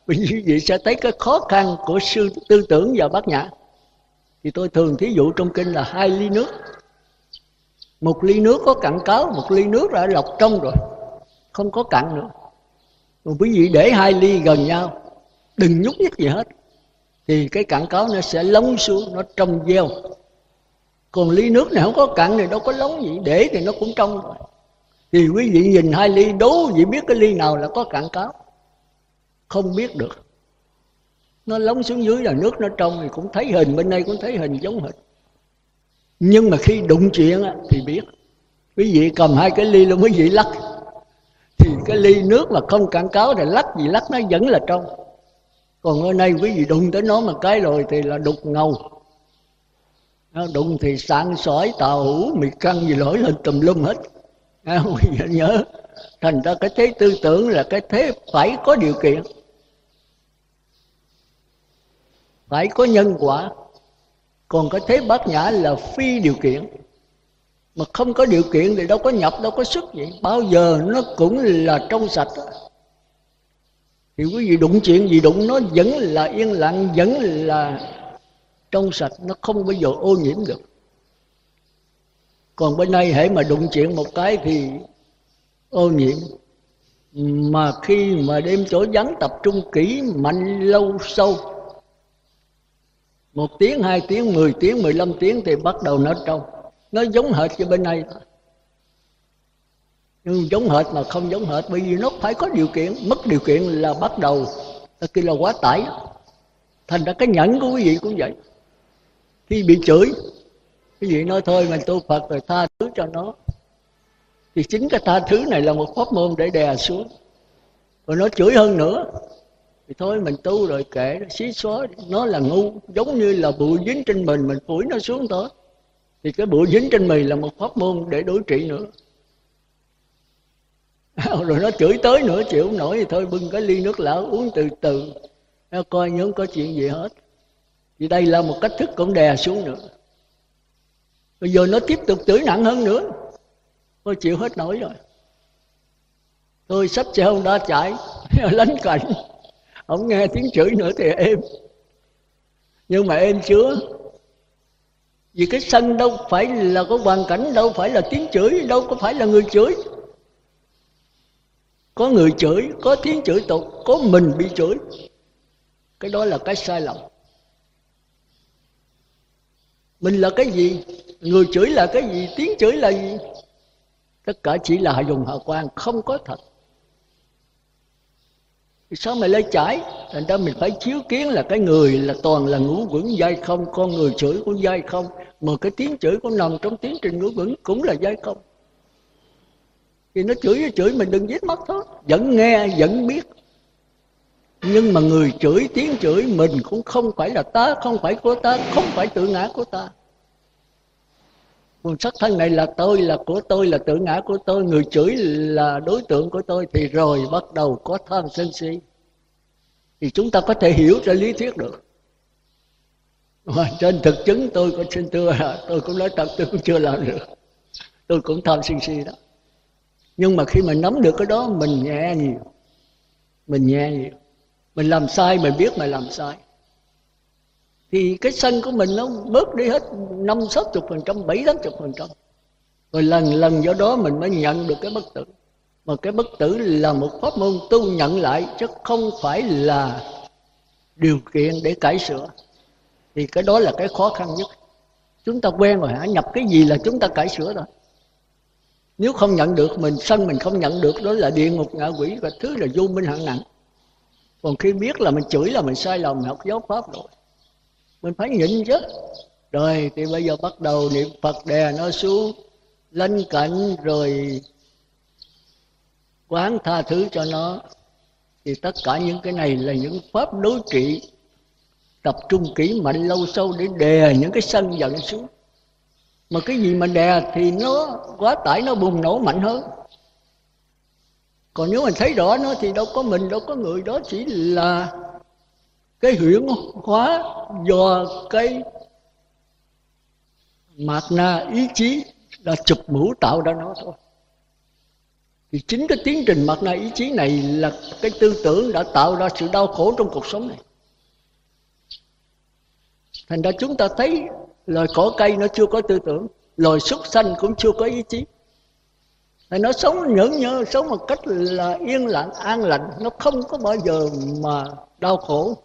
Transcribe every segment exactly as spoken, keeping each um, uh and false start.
Vì như vậy sẽ thấy cái khó khăn của sư tư tưởng và bát nhã. Thì tôi thường thí dụ trong kinh là hai ly nước. Một ly nước có cặn cáo, một ly nước đã lọc trong rồi, không có cặn nữa. Mà quý vị để hai ly gần nhau, đừng nhúc nhích gì hết, thì cái cặn cáo nó sẽ lóng xuống, nó trong veo. Còn ly nước này không có cặn thì đâu có lóng gì, để thì nó cũng trong rồi. Thì quý vị nhìn hai ly, đố vị biết cái ly nào là có cặn cáo? Không biết được. Nó lóng xuống dưới là nước nó trong, thì cũng thấy hình, bên đây cũng thấy hình giống hình. Nhưng mà khi đụng chuyện thì biết. Quý vị cầm hai cái ly luôn, quý vị lắc, thì cái ly nước mà không cặn cáo thì lắc gì lắc nó vẫn là trong. Còn ở đây quý vị đụng tới nó một cái rồi thì là đục ngầu. Nó đụng thì sạn sỏi, tàu hũ, mì căng gì nổi lên tùm lum hết. Quý vị nhớ, thành ra cái thế tư tưởng là cái thế phải có điều kiện, phải có nhân quả. Còn cái thế bát nhã là phi điều kiện. Mà không có điều kiện thì đâu có nhập, đâu có xuất vậy. Bao giờ nó cũng là trong sạch đó. Thì quý vị đụng chuyện gì đụng nó vẫn là yên lặng, vẫn là trong sạch, nó không bao giờ ô nhiễm được. Còn bên đây hễ mà đụng chuyện một cái thì ô nhiễm. Mà khi mà đem chỗ vắng tập trung kỹ, mạnh, lâu, sâu, một tiếng, hai tiếng, mười tiếng, mười lăm tiếng thì bắt đầu nó trong. Nó giống hệt như bên này thôi. Nhưng giống hệt mà không giống hệt, bởi vì nó phải có điều kiện. Mất điều kiện là bắt đầu ta kia là quá tải. Thành ra cái nhẫn của quý vị cũng vậy. Khi bị chửi, quý vị nói thôi mình tu Phật rồi tha thứ cho nó, thì chính cái tha thứ này là một pháp môn để đè xuống. Rồi nó chửi hơn nữa thì thôi mình tu rồi kệ, xí xóa. Nó là ngu, giống như là bụi dính trên mình, mình phủi nó xuống thôi. Thì cái bụi dính trên mình là một pháp môn để đối trị nữa. Rồi nó chửi tới nữa chịu không nổi thì thôi bưng cái ly nước lã uống từ từ, nó coi như không có chuyện gì hết. Thì đây là một cách thức cũng đè xuống nữa. Bây giờ nó tiếp tục chửi nặng hơn nữa, tôi chịu hết nổi rồi. Tôi xách xe Honda chạy lánh cạnh, không nghe tiếng chửi nữa thì êm. Nhưng mà êm chưa? Vì cái sân đâu phải là có hoàn cảnh, đâu phải là tiếng chửi, đâu có phải là người chửi. Có người chửi, có tiếng chửi tục, có mình bị chửi. Cái đó là cái sai lầm. Mình là cái gì? Người chửi là cái gì? Tiếng chửi là gì? Tất cả chỉ là dùng hào quang, không có thật. Thì sao mày lê chải? Thành ra mình phải chiếu kiến là cái người là toàn là ngũ quẩn dai không, con người chửi cũng dai không, mà cái tiếng chửi cũng nằm trong tiến trình ngũ quẩn cũng là dai không. Thì nó chửi với chửi mình đừng giết mất thôi, vẫn nghe vẫn biết. Nhưng mà người chửi, tiếng chửi mình cũng không phải là ta, không phải của ta, không phải tự ngã của ta. Nguồn sắc thân này là tôi, là của tôi, là tự ngã của tôi, người chửi là đối tượng của tôi, thì rồi bắt đầu có tham sân si. Thì chúng ta có thể hiểu ra lý thuyết được. Mà trên thực chứng tôi có xin thưa là tôi cũng nói thật, tôi cũng chưa làm được. Tôi cũng tham sân si đó. Nhưng mà khi mình nắm được cái đó, mình nhẹ nhiều. Mình nhẹ nhiều. Mình làm sai, mình biết mình làm sai. Thì cái sân của mình nó bớt đi hết năm sáu chục phần trăm, bảy tám chục phần trăm. Rồi lần lần do đó mình mới nhận được cái bất tử. Mà cái bất tử là một pháp môn tu nhận lại, chứ không phải là điều kiện để cải sửa. Thì cái đó là cái khó khăn nhất. Chúng ta quen rồi hả? Nhập cái gì là chúng ta cải sửa rồi. Nếu không nhận được, mình sân mình không nhận được, đó là địa ngục ngạ quỷ, và thứ là vô minh hạng nặng. Còn khi biết là mình chửi là mình sai lầm, học giáo pháp rồi, mình phải nhịn chứ. Rồi thì bây giờ bắt đầu niệm Phật đè nó xuống, lanh cạnh, rồi quán tha thứ cho nó. Thì tất cả những cái này là những pháp đối trị, tập trung kỹ mạnh lâu sâu để đè những cái sân giận xuống. Mà cái gì mà đè thì nó quá tải, nó bùng nổ mạnh hơn. Còn nếu mình thấy rõ nó thì đâu có mình, đâu có người, đó chỉ là cái huyễn hóa do cái mạt na ý chí đã chụp mũ tạo ra nó thôi. Thì chính cái tiến trình mặt này ý chí này là cái tư tưởng đã tạo ra sự đau khổ trong cuộc sống này. Thành ra chúng ta thấy loài cỏ cây nó chưa có tư tưởng, loài súc sanh cũng chưa có ý chí. Thì nó sống nhẫn nhơ, sống một cách là yên lặng, an lành, nó không có bao giờ mà đau khổ.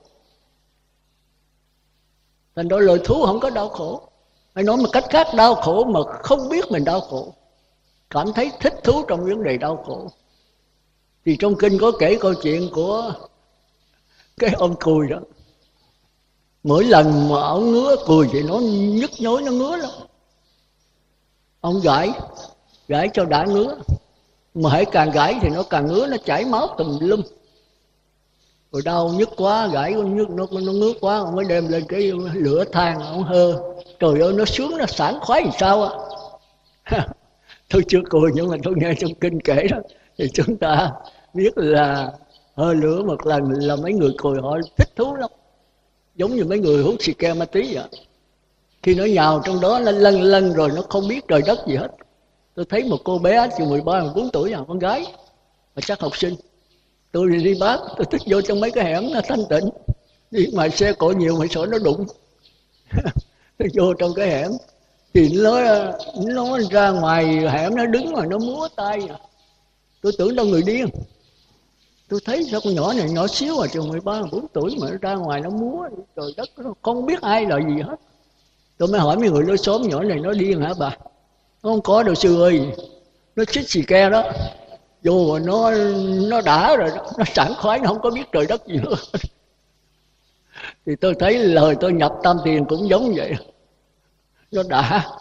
Thành ra loài thú không có đau khổ. Hay nói một cách khác, đau khổ mà không biết mình đau khổ, cảm thấy thích thú trong vấn đề đau khổ. Thì trong kinh có kể câu chuyện của cái ông cùi đó. Mỗi lần mà ông ngứa cùi thì nó nhức nhối, nó ngứa lắm. Ông gãi, gãi cho đã ngứa. Mà hãy càng gãi thì nó càng ngứa, nó chảy máu tùm lum. Rồi đau nhức quá, gãi nhức nó, nó ngứa quá, ông mới đem lên cái lửa than, ông hơ. Trời ơi, nó sướng, nó sảng khoái làm sao á. Tôi chưa cười nhưng mà tôi nghe trong kinh kể đó. Thì chúng ta biết là hơi lửa một lần là mấy người cười họ thích thú lắm. Giống như mấy người hút xì ke ma túy vậy. Khi nó nhào trong đó nó lân lân rồi nó không biết trời đất gì hết. Tôi thấy một cô bé chừng mười ba, mười bốn tuổi, con gái, mà chắc học sinh. Tôi đi đi bác, tôi thích vô trong mấy cái hẻm nó thanh tịnh. Đi mà xe cộ nhiều mà sợ nó đụng. Tôi vô trong cái hẻm thì nó, nó ra ngoài hẻm nó đứng mà nó múa tay. Tôi tưởng đâu người điên. Tôi thấy sao con nhỏ này nhỏ xíu à, chừng mười ba, mười bốn tuổi mà nó ra ngoài nó múa. Trời đất, nó không biết ai là gì hết. Tôi mới hỏi mấy người lối xóm, nhỏ này nó điên hả bà? Nó không có đâu sư ơi. Nó chích xì ke đó. Vô rồi nó, nó đã rồi đó. Nó sảng khoái, nó không có biết trời đất gì nữa. Thì tôi thấy lời tôi nhập tam thiền cũng giống vậy. Nó đã.